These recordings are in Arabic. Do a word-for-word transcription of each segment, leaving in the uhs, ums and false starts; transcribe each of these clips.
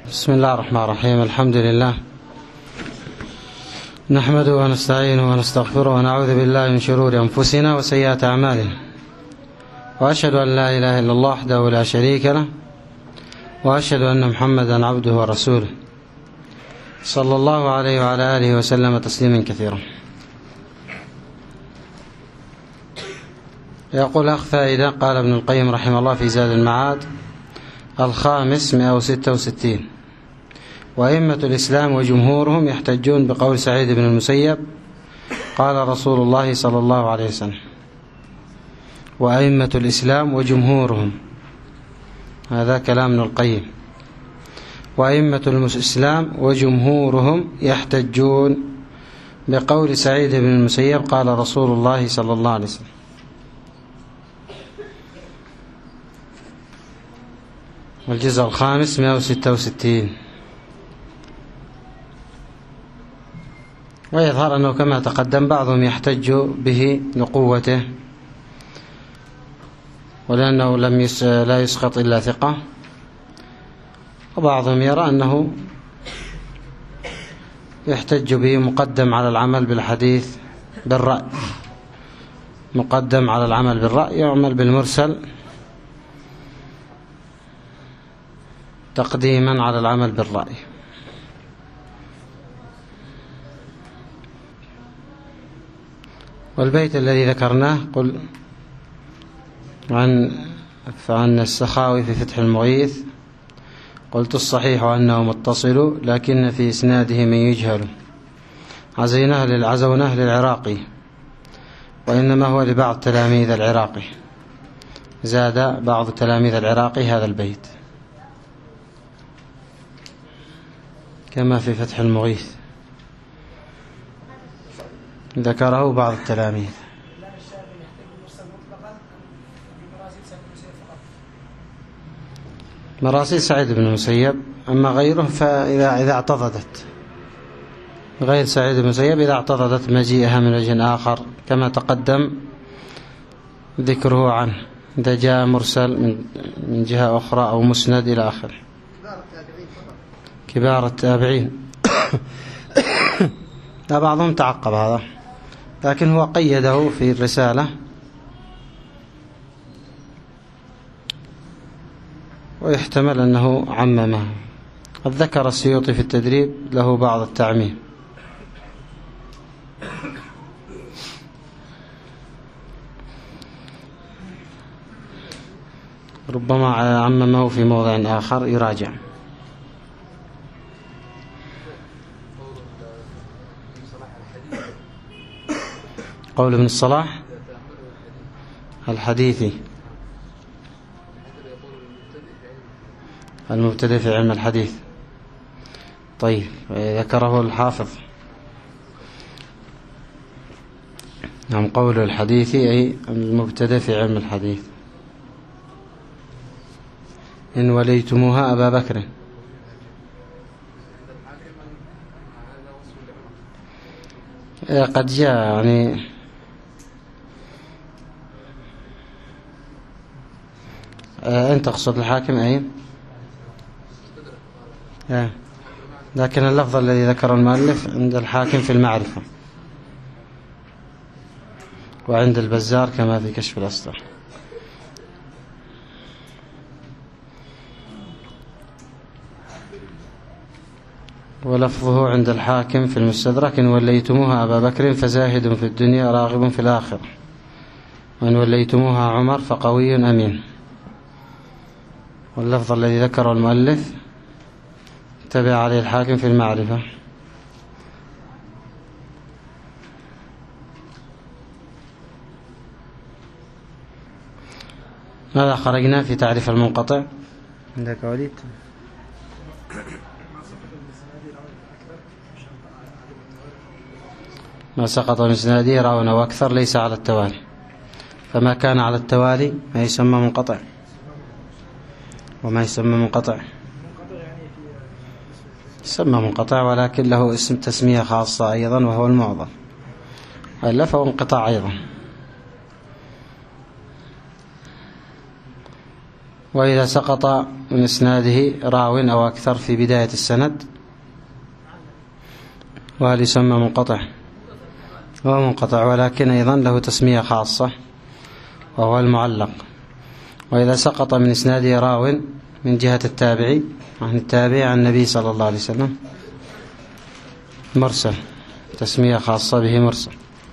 بسم الله الرحمن الرحيم. الحمد لله نحمده ونستعينه ونستغفره ونعوذ بالله من شرور أنفسنا وسيئات أعمالنا، وأشهد أن لا إله إلا الله وحده لا شريك له، وأشهد أن محمدا عبده ورسوله صلى الله عليه وعلى آله وسلم تسليما كثيرا. يقول أخ فائدة، قال ابن القيم رحمه الله في زاد المعاد الخامس مئة وستة وستين: وأئمة الإسلام وجمهورهم يحتجون بقول سعيد بن المسيب قال رسول الله صلى الله عليه وسلم. وأئمة الإسلام وجمهورهم، هذا كلام ابن القيم. وأئمة الإسلام وجمهورهم يحتجون بقول سعيد بن المسيب قال رسول الله صلى الله عليه وسلم. والجزء الخامس مئة وستة وستين. ويظهر أنه كما تقدم بعضهم يحتج به لقوته، ولأنه لم يس لا يسقط إلا ثقة، وبعضهم يرى أنه يحتج به مقدم على العمل بالحديث بالرأي، مقدم على العمل بالرأي، يعمل بالمرسل تقديما على العمل بالرأي. والبيت الذي ذكرناه قل عن فعن السخاوي في فتح المغيث: قلت الصحيح أنه متصل لكن في إسناده من يجهل، عزيناه للعزوناه للعراقي، وإنما هو لبعض تلاميذ العراقي. زاد بعض تلاميذ العراقي هذا البيت كما في فتح المغيث، ذكره بعض التلاميذ. مراسيل سعيد بن المسيب، أما غيره فإذا إذا اعتضدت غير سعيد بن المسيب إذا اعتضدت مجيئها من وجه آخر كما تقدم ذكره عنه، إذا جاء مرسل من من جهة أخرى أو مسند إلى آخره. كبار التابعين لا بعضهم تعقب هذا، لكن هو قيده في الرسالة، ويحتمل أنه عممه. قد ذكر السيوطي في التدريب له بعض التعميم. ربما عممه في موضع آخر، يراجع. قول ابن الصلاح الحديثي المبتدئ في علم الحديث. طيب، ذكره الحافظ. نعم، قول الحديثي أي المبتدئ في علم الحديث. إن وليتموها أبا بكر. قد جاء يعني أنت تقصد الحاكم أين؟ آه. لكن اللفظ الذي ذكر المؤلف عند الحاكم في المعرفة، وعند البزار كما في كشف الأسطر. ولفظه عند الحاكم في المستدرك: إن وليتموها أبا بكر فزاهد في الدنيا راغب في الآخرة، وإن وليتموها عمر فقوي أمين. واللفظ الذي ذكره المؤلف تبع عليه الحاكم في المعرفة. ماذا خرجنا في تعريف المنقطع عندك وليد؟ ما سقط من إسناده راوي أو أكثر ليس على التوالي، فما كان على التوالي ما يسمى منقطع، وما يسمى منقطع يسمى منقطع، ولكن له اسم تسمية خاصة أيضا وهو المعضل، وإلا فهو انقطاع أيضا. وإذا سقط من إسناده راو أو أكثر في بداية السند وهل يسمى منقطع؟ هو منقطع، ولكن أيضا له تسمية خاصة وهو المعلق. وإذا سقط من إسناده راو من جهة التابعي عن التابع عن النبي صلى الله عليه وسلم مرسل، تسمية خاصة به مرسل.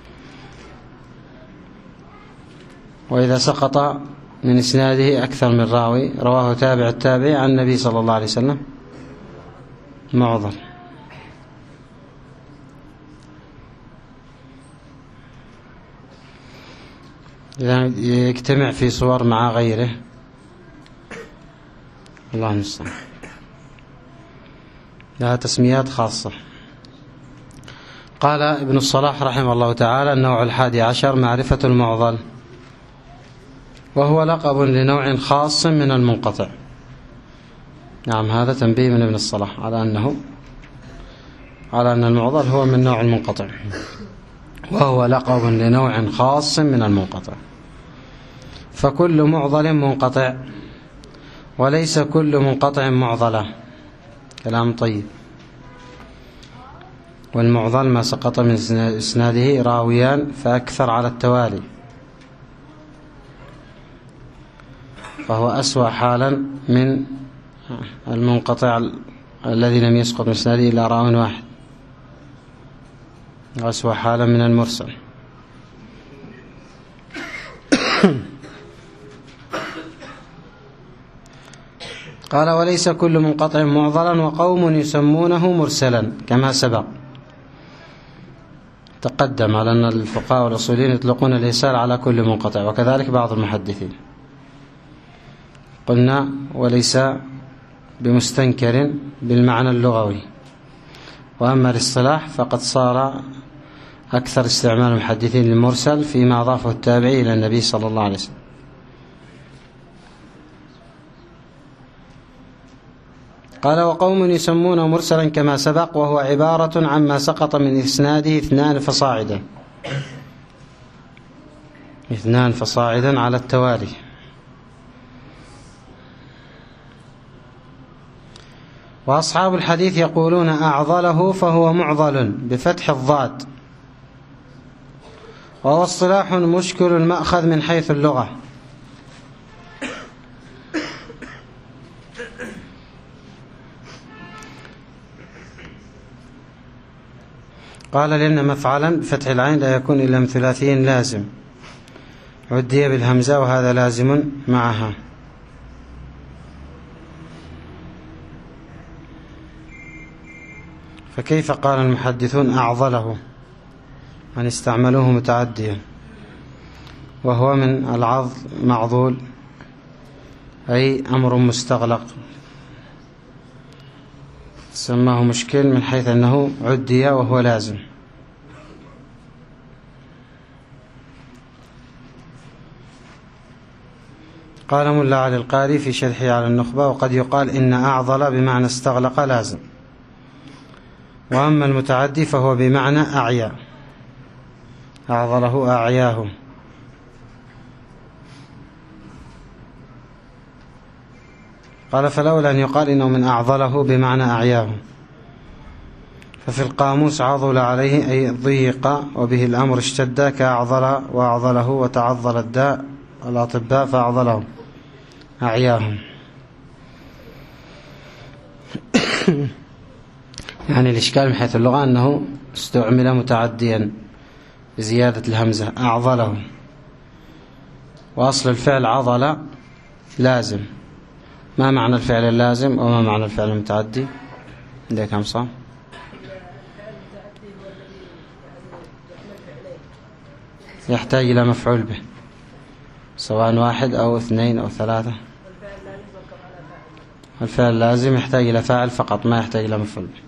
وإذا سقط من إسناده أكثر من راوي رواه تابع التابع عن النبي صلى الله عليه وسلم معضل. إذا يجتمع في صور مع غيره، الله المستعان، لها تسميات خاصة. قال ابن الصلاح رحمه الله تعالى: النوع الحادي عشر معرفة المعضل، وهو لقب لنوع خاص من المنقطع. نعم، هذا تنبيه من ابن الصلاح على أنه على أن المعضل هو من نوع المنقطع، وهو لقب لنوع خاص من المنقطع. فكل معضل منقطع، وليس كل منقطع معضلة. كلام طيب. والمعضل ما سقط من إسناده راويان فأكثر على التوالي، فهو أسوأ حالا من المنقطع الذي لم يسقط من إسناده إلا راو واحد، وأسوأ حالا من المرسل. قال: وليس كل منقطع معضلا، وقوم يسمونه مرسلا كما سبق. تقدم على أن الفقهاء والأصوليين يطلقون الإرسال على كل منقطع، وكذلك بعض المحدثين. قلنا وليس بمستنكر بالمعنى اللغوي، وأما الاصطلاح فقد صار أكثر استعمال المحدثين للمرسل فيما أضافه التابعي إلى النبي صلى الله عليه وسلم. قال: وقوم يسمونه مرسلا كما سبق، وهو عبارة عما سقط من إسناده اثنان فصاعدا اثنان فصاعدا على التوالي. وأصحاب الحديث يقولون أعضله فهو معضل بفتح الضاد، وهو اصطلاح مشكل المأخذ من حيث اللغة. قال: لأن مفعلا بفتح العين لا يكون إلا من ثلاثي لازم عدي بالهمزة، وهذا لازم معها. فكيف قال المحدثون أعضله أن استعملوه متعديا، وهو من العضل معضول أي أمر مستغلق، سماه مشكل من حيث أنه عدي وهو لازم. قال ملا علي القاري في شرحه على النخبة: وقد يقال إن أعضل بمعنى استغلق لازم، وأما المتعدي فهو بمعنى أعيا، أعضله أعياه. قال: فلولا أن يقال إنه من أعضله بمعنى أعياه، ففي القاموس عضل عليه أي ضيق وبه الأمر اشتد، كأعضل وأعضله وتعضل الداء الأطباء فأعضلهم أعياهم. يعني الإشكال من حيث اللغة أنه استعمل متعديا بزيادة الهمزة أعضله، وأصل الفعل عضل لازم. ما معنى الفعل اللازم وما معنى الفعل المتعدي؟ عندك كم صح؟ يحتاج إلى مفعول به، سواء واحد أو اثنين أو ثلاثة. الفعل اللازم يحتاج إلى فاعل فقط، ما يحتاج إلى مفعول به.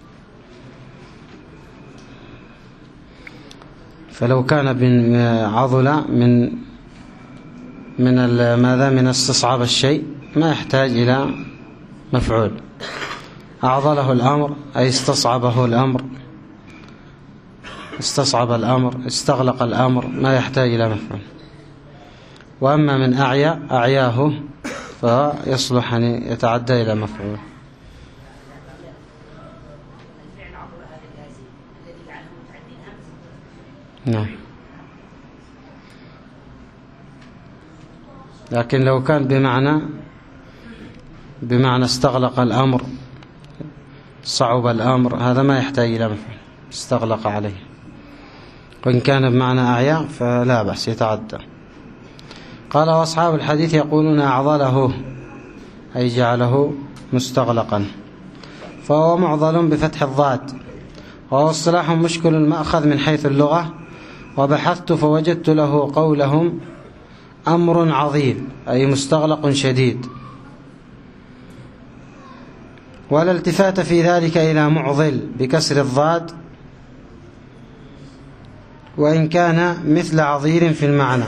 فلو كان من عضل من من ماذا من استصعب الشيء ما يحتاج إلى مفعول. أعضله الأمر أي استصعبه الأمر، استصعب الأمر، استغلق الأمر، ما يحتاج إلى مفعول. وأما من أعيا أعياه فيصلح أن يتعدى إلى مفعول. نعم. لكن لو كان بمعنى بمعنى استغلق الأمر، صعب الأمر، هذا ما يحتاج إلى مفعول، استغلق عليه. وإن كان بمعنى أعيا فلا بأس يتعدى. قال وأصحاب الحديث يقولون أعضله أي جعله مستغلقا، فهو معضل بفتح الضاد، وهو اصطلاح مشكل المأخذ من حيث اللغة. وبحثت فوجدت له قولهم أمر عظيم أي مستغلق شديد، ولا التفات في ذلك إلى معضل بكسر الضاد، وإن كان مثل عظير في المعنى.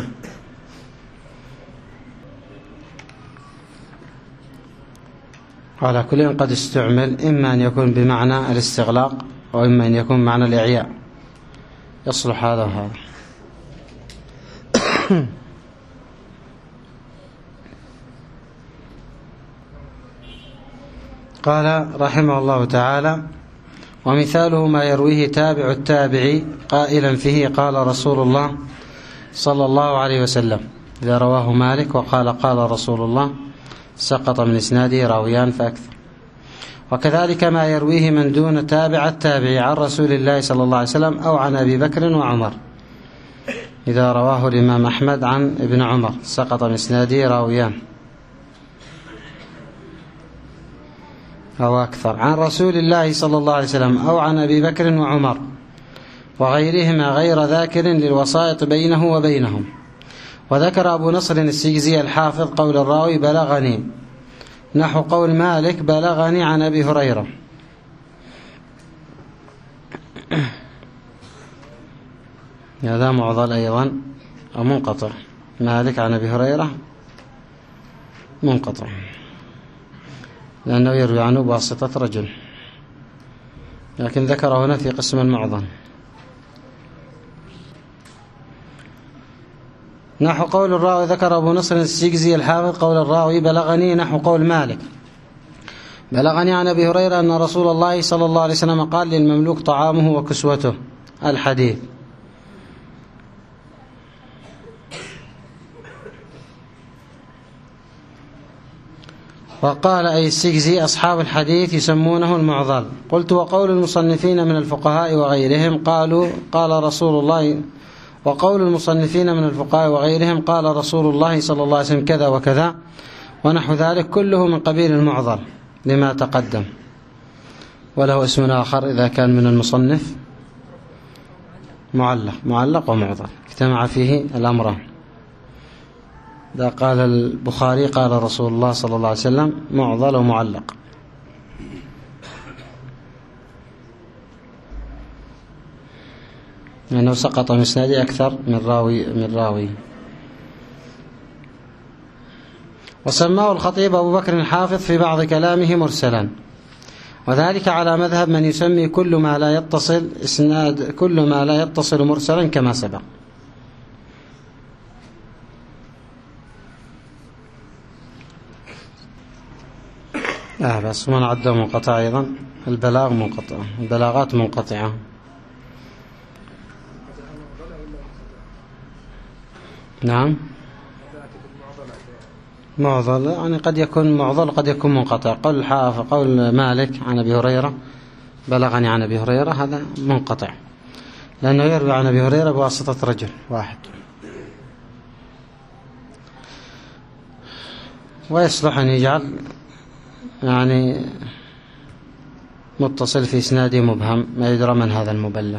على كل قد استعمل، إما أن يكون بمعنى الاستغلاق وإما أن يكون معنى الإعياء، يصلح هذا وهذا. قال رحمه الله تعالى ومثاله ما يرويه تابع التابع قائلا فيه قال رسول الله صلى الله عليه وسلم. إذا رواه مالك وقال قال رسول الله سقط من إسناده راويان فأكثر. وكذلك ما يرويه من دون تابع التابع عن رسول الله صلى الله عليه وسلم أو عن أبي بكر وعمر. إذا رواه الإمام أحمد عن ابن عمر سقط من إسناده راويان أو أكثر، عن رسول الله صلى الله عليه وسلم أو عن أبي بكر وعمر وغيرهما غير ذاكر للوسائط بينه وبينهم. وذكر أبو نصر السجزي الحافظ قول الراوي بلغني نحو قول مالك بلغني عن أبي هريرة. هذا معضل أيضا أو منقطع. مالك عن أبي هريرة منقطع لأنه يروي عنه بواسطة رجل، لكن ذكر هنا في قسم المعضل. نحو قول الراوي ذكر أبو نصر السجزي الحافظ قول الراوي بلغني نحو قول مالك بلغني عن أبي هريرة أن رسول الله صلى الله عليه وسلم قال للمملوك طعامه وكسوته الحديث. وقال أي السجزي أصحاب الحديث يسمونه المعضل. قلت وقول المصنفين من الفقهاء وغيرهم قالوا قال رسول الله وقول المصنفين من الفقهاء وغيرهم قال رسول الله صلى الله عليه وسلم كذا وكذا ونحو ذلك كله من قبيل المعضل لما تقدم. وله اسم آخر إذا كان من المصنف معلق معلق ومعضل اجتمع فيه الأمران. إذا قال البخاري قال رسول الله صلى الله عليه وسلم معضل ومعلق. لأنه سقط من إسناده أكثر من راوي من راوي. وسماه الخطيب أبو بكر الحافظ في بعض كلامه مرسلا، وذلك على مذهب من يسمي كل ما لا يتصل إسناد كل ما لا يتصل مرسلا كما سبق. آه بس من عده منقطع أيضا. البلاغ منقطع، البلاغات منقطعة. نعم معضل يعني قد يكون معضل قد يكون منقطع. قول الحافظ قول مالك عن أبي هريرة بلغني عن أبي هريرة هذا منقطع لأنه يروي عن أبي هريرة بواسطة رجل واحد. ويصلح أن يجعل يعني متصل في إسناده مبهم ما يدرى من هذا المبلغ.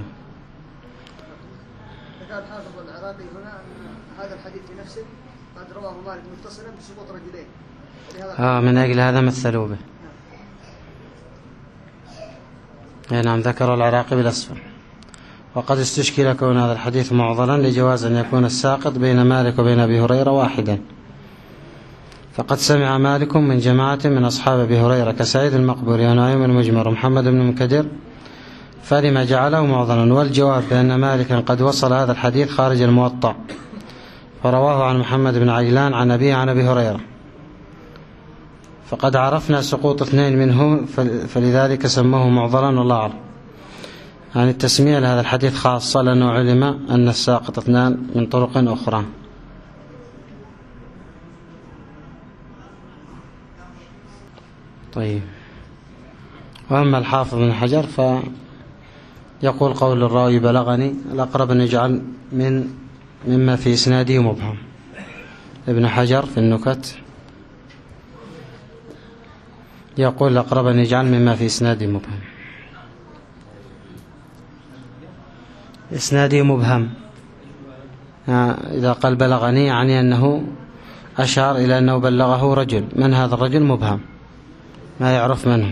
قال حافظ العراقي هنا أن هذا الحديث بنفسه قد رواه مالك متصلا بسقوط رجلين. آه من أجل هذا مثلوا به. نعم ذكر العراقي بالأسفل. وقد استشكل كون هذا الحديث معضلا لجواز أن يكون الساقط بين مالك وبين أبي هريرة واحدا، فقد سمع مالك من جماعة من أصحاب أبي هريرة كسعيد المقبوري ونعيم المجمر ومحمد بن المكدر فلما جعله معضلا. والجواب بأن مالكا قد وصل هذا الحديث خارج الموطأ فرواه عن محمد بن عجلان عن أبيه عن أبي هريرة فقد عرفنا سقوط اثنين منه فلذلك سموه معضلا والله أعلم. يعني التسمية لهذا الحديث خاصة لأنه علم أن الساقط اثنان من طرق أخرى. طيب، وأما الحافظ بن حجر فيقول قول الراوي بلغني الأقرب أن يجعل من مما في إسناده مبهم. ابن حجر في النكت يقول الأقرب أن يجعل مما في إسناده مبهم. إسناده مبهم إذا قال بلغني يعني أنه أشار إلى أنه بلغه رجل، من هذا الرجل مبهم ما يعرف منه.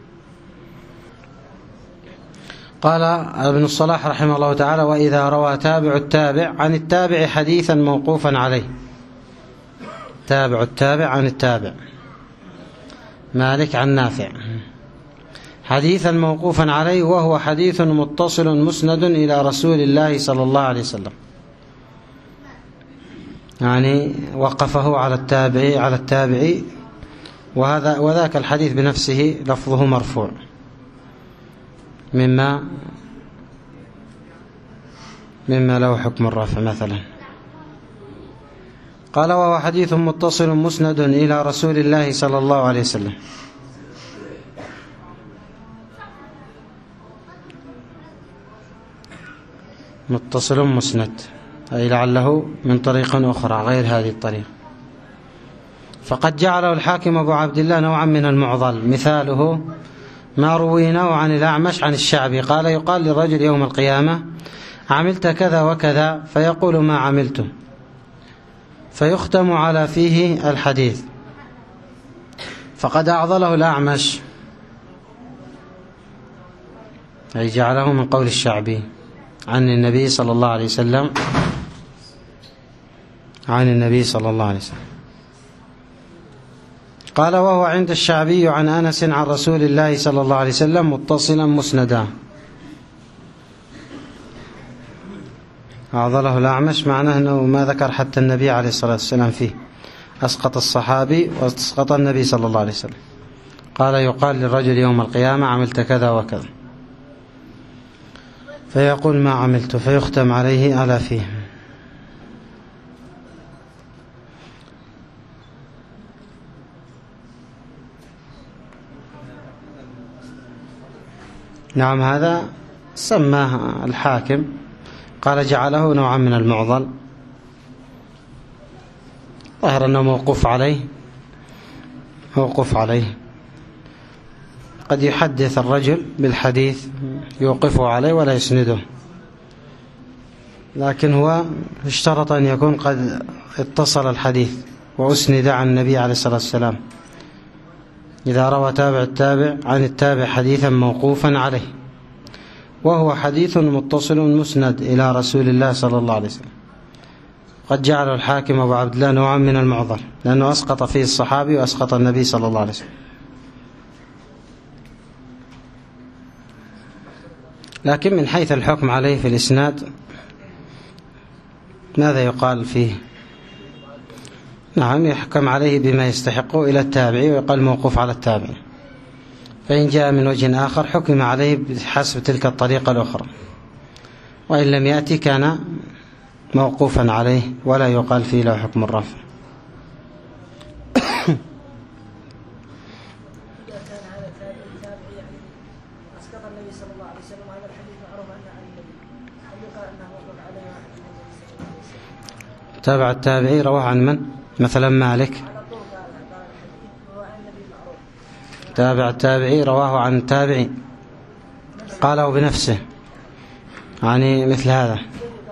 قال ابن الصلاح رحمه الله تعالى: وإذا روى تابع التابع عن التابع حديثا موقوفا عليه. تابع التابع عن التابع، مالك عن نافع، حديثا موقوفا عليه وهو حديث متصل مسند إلى رسول الله صلى الله عليه وسلم، يعني وقفه على التابعي على التابعي وهذا وذاك الحديث بنفسه لفظه مرفوع مما مما له حكم الرفع مثلا. قال: وهو حديث متصل مسند إلى رسول الله صلى الله عليه وسلم. متصل مسند أي لعله من طريق أخرى غير هذه الطريقة. فقد جعله الحاكم أبو عبد الله نوعا من المعضل، مثاله ما رويناه عن الأعمش عن الشعبي قال: يقال للرجل يوم القيامة عملت كذا وكذا، فيقول ما عملته، فيختم على فيه الحديث. فقد أعضله الأعمش أي جعله من قول الشعبي عن النبي صلى الله عليه وسلم عن النبي صلى الله عليه وسلم. قال: وهو عند الشعبي عن أنس عن رسول الله صلى الله عليه وسلم متصلا مسندا. أعضله الأعمش معناه أنه ما ذكر حتى النبي عليه الصلاة والسلام فيه، أسقط الصحابي واسقط النبي صلى الله عليه وسلم. قال: يقال للرجل يوم القيامة عملت كذا وكذا، فيقول ما عملت، فيختم عليه على فيه. نعم، هذا سماه الحاكم، قال جعله نوعا من المعضل، ظهر أنه موقوف عليه موقوف عليه قد يحدث الرجل بالحديث يوقفه عليه ولا يسنده، لكن هو اشترط أن يكون قد اتصل الحديث وأسند عن النبي عليه الصلاة والسلام. إذا روى تابع التابع عن التابع حديثا موقوفا عليه وهو حديث متصل مسند إلى رسول الله صلى الله عليه وسلم، قد جعل الحاكم أبو عبد الله نوعا من المعضل لأنه أسقط فيه الصحابي وأسقط النبي صلى الله عليه وسلم. لكن من حيث الحكم عليه في الإسناد ماذا يقال فيه؟ نعم، يحكم عليه بما يستحقه إلى التابعي ويقال موقوف على التابعي، فإن جاء من وجه آخر حكم عليه بحسب تلك الطريقة الأخرى، وإن لم يأتي كان موقوفا عليه ولا يقال فيه له حكم الرفع. تابع التابعي رواه عن من؟ مثلا مالك. تابع التابعي رواه عن التابعي قاله بنفسه، يعني مثل هذا.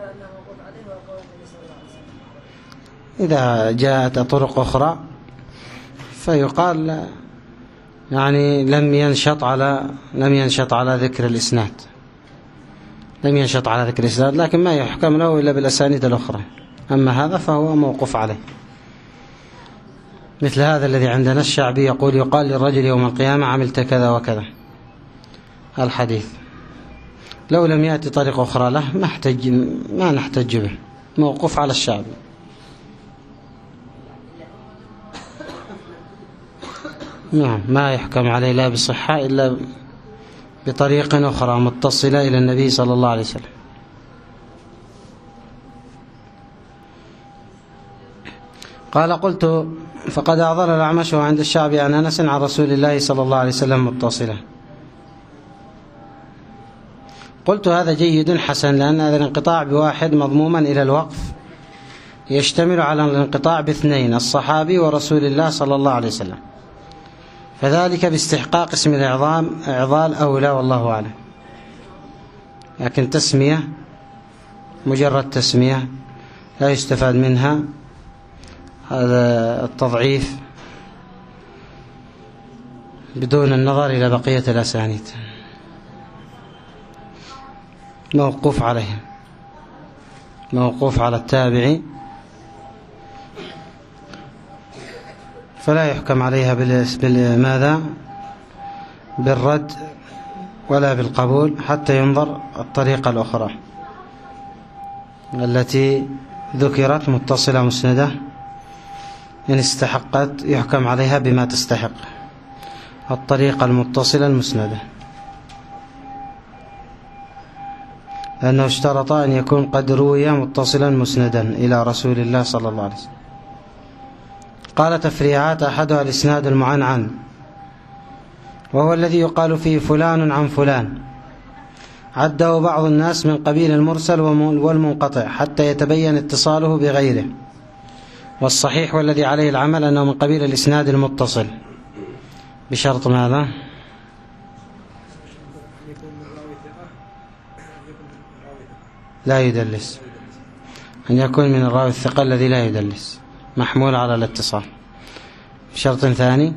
إذا جاءت طرق أخرى فيقال يعني لم ينشط على لم ينشط على ذكر الإسناد لم ينشط على ذكر الإسناد لكن ما يحكم له إلا بالأسانيد الأخرى. أما هذا فهو موقوف عليه، مثل هذا الذي عندنا الشعبي يقول يقال للرجل يوم القيامة عملت كذا وكذا الحديث، لو لم يأتي طريق أخرى له ما احتج ما نحتج به، موقوف على الشعبي. نعم ما يحكم عليه لا بصحة إلا بطريق أخرى متصلة إلى النبي صلى الله عليه وسلم. قال قلت فقد أعضل الأعمش عند الشعبي عن أنس عن رسول الله صلى الله عليه وسلم متصلا. قلت هذا جيد حسن، لأن هذا الانقطاع بواحد مضموما إلى الوقف يشتمل على الانقطاع باثنين، الصحابي ورسول الله صلى الله عليه وسلم، فذلك باستحقاق اسم الإعظام إعضال أولى والله أعلم. لكن تسمية مجرد تسمية لا يستفاد منها هذا التضعيف بدون النظر إلى بقية الأسانيد، موقوف عليه، موقوف على التابعي، فلا يحكم عليها بالماذا بالرد ولا بالقبول حتى ينظر الطريقة الأخرى التي ذكرت متصلة مسندة، إن استحقت يحكم عليها بما تستحق، الطريقة المتصلة المسندة، لأنه اشترط أن يكون قد روي متصلا مسندا إلى رسول الله صلى الله عليه وسلم. قال تفريعات أحدها الإسناد المعنعن، وهو الذي يقال فيه فلان عن فلان، عده بعض الناس من قبيل المرسل والمنقطع حتى يتبين اتصاله بغيره، والصحيح والذي عليه العمل أنه من قبيل الإسناد المتصل، بشرط ماذا؟ لا يدلس، أن يكون من الراوي الثقة الذي لا يدلس، محمول على الاتصال. شرط ثاني،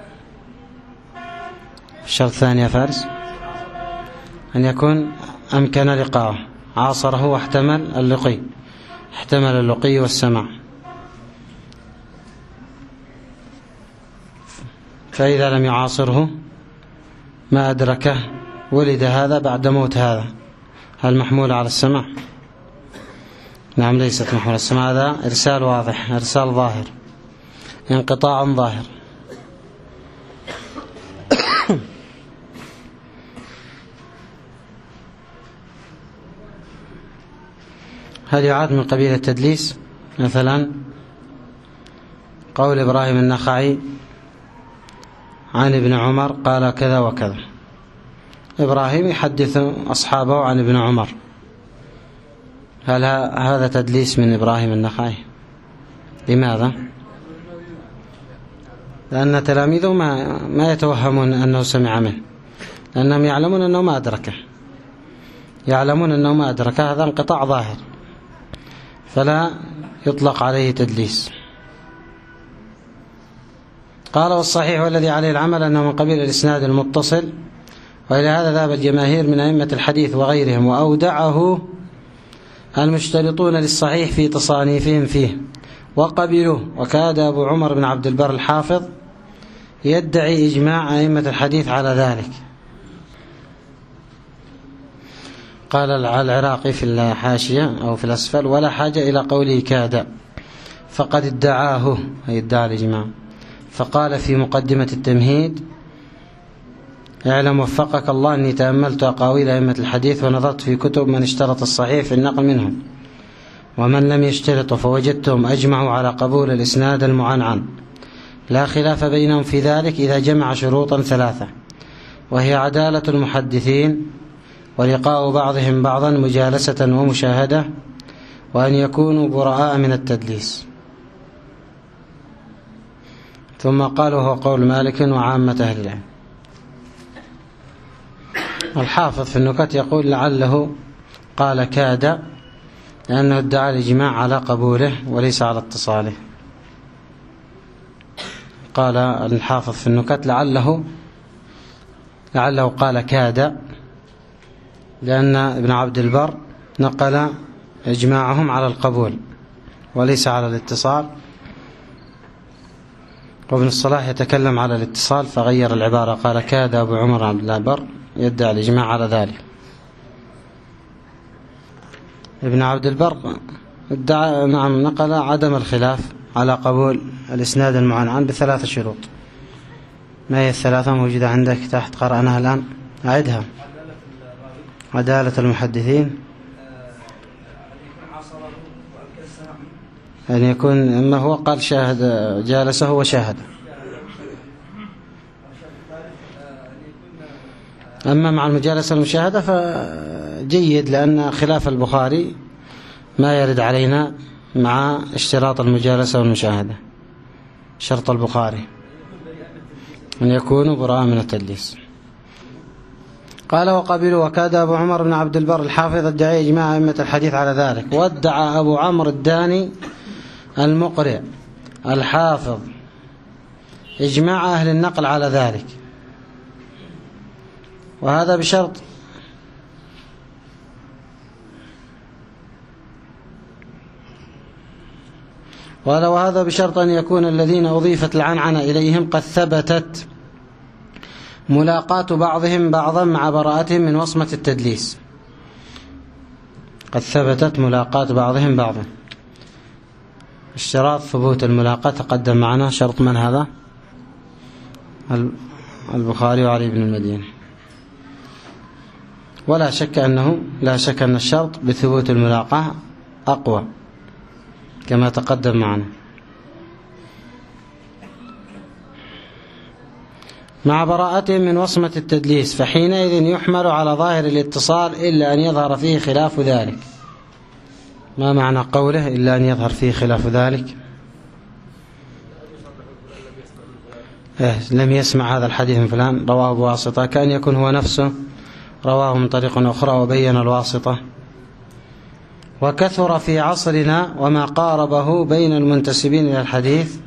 الشرط الثاني يا فارس، أن يكون أمكن لقاءه، عاصره واحتمل اللقي، احتمل اللقي والسماع. فإذا لم يعاصره ما أدركه ولد هذا بعد موت هذا، هل محمول على السماع؟ نعم ليست محمول على السماع، هذا إرسال واضح، إرسال ظاهر، انقطاع ظاهر. هل يعاد من قبيل التدليس؟ مثلا قول إبراهيم النخعي عن ابن عمر قال كذا وكذا، إبراهيم يحدث أصحابه عن ابن عمر، هل هذا تدليس من إبراهيم النخعي؟ لماذا؟ لأن تلاميذه ما, ما يتوهمون أنه سمع منه، لأنهم يعلمون أنه ما أدركه، يعلمون أنه ما أدركه، هذا انقطاع ظاهر فلا يطلق عليه تدليس. قال والصحيح والذي عليه العمل أنه من قبيل الإسناد المتصل، وإلى هذا ذهب الجماهير من أئمة الحديث وغيرهم، وأودعه المشترطون للصحيح في تصانيفهم فيه وقبلوه، وكاد أبو عمر بن عبد البر الحافظ يدعي إجماع أئمة الحديث على ذلك. قال العراقي في الحاشية أو في الأسفل ولا حاجة إلى قوله كاد، فقد ادعاه، أي ادعى الإجماع. فقال في مقدمة التمهيد اعلم وفقك الله أني تأملت أقاويل أئمة الحديث ونظرت في كتب من اشترط الصحيح في النقل منهم، ومن لم يشترطوا فوجدتهم أجمعوا على قبول الإسناد المعنعن، لا خلاف بينهم في ذلك إذا جمع شروطا ثلاثة، وهي عدالة المحدثين، ولقاء بعضهم بعضا مجالسة ومشاهدة، وأن يكونوا براء من التدليس. ثم قال وهو قول مالك وعامة أهل العلم. الحافظ في النكت يقول لعله قال كاد لأنه ادعى الإجماع على قبوله وليس على اتصاله. قال الحافظ في النكت لعله لعله قال كاد لأن ابن عبد البر نقل إجماعهم على القبول وليس على الاتصال، وابن الصلاح يتكلم على الاتصال فغير العبارة، قال كاد أبو عمر عبد البر يدعي الإجماع على ذلك. ابن عبد البر ادعى نعم نقل عدم الخلاف على قبول الإسناد المعنعن بثلاث شروط. ما هي الثلاثة موجودة عندك تحت قرأناها الآن؟ أعدها. عدالة المحدثين، أن يكون إما هو قال شاهد جالسه وشاهد. أما مع المجالسة المشاهدة فجيد، لأن خلاف البخاري ما يرد علينا مع اشتراط المجالسة والمشاهدة. شرط البخاري أن يكونوا براء من التدليس. قال وقبلوا. وكاد أبو عمر بن عبد البر الحافظ ادعي إجماع أئمة الحديث على ذلك، وادعى أبو عمرو الداني المقرئ الحافظ إجماع أهل النقل على ذلك، وهذا بشرط وهذا بشرط أن يكون الذين أضيفت العنعنة إليهم قد ثبتت ملاقاة بعضهم بعضا مع براءتهم من وصمة التدليس. قد ثبتت ملاقاة بعضهم بعضا. اشتراط ثبوت الملاقاة تقدم معنا. شرط من هذا؟ البخاري وعلي بن المدينة. ولا شك أنه لا شك أن الشرط بثبوت الملاقاة أقوى كما تقدم معنا. مع براءتهم من وصمة التدليس، فحينئذ يحمل على ظاهر الاتصال إلا أن يظهر فيه خلاف ذلك. ما معنى قوله إلا أن يظهر فيه خلاف ذلك؟ إيه لم يسمع هذا الحديث من فلان رواه بواسطة، كأن يكون هو نفسه رواه من طريق أخرى وبين الواسطة. وكثر في عصرنا وما قاربه بين المنتسبين إلى الحديث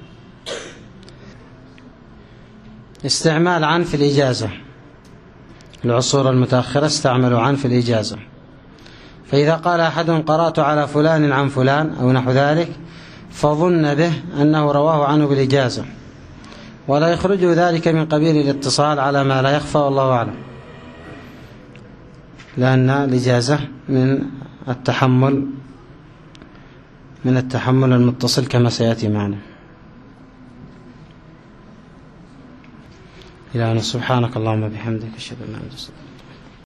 استعمال عن في الإجازة. العصور المتأخرة استعملوا عن في الإجازة، فإذا قال أحد قرأت على فلان عن فلان أو نحو ذلك فظن به أنه رواه عنه بالإجازة، ولا يخرج ذلك من قبيل الاتصال على ما لا يخفى والله أعلم، لأن الإجازة من التحمل من التحمل المتصل كما سيأتي معنا. إلى أن سبحانك اللهم وبحمدك أشهد أن لا إله إلا أنت.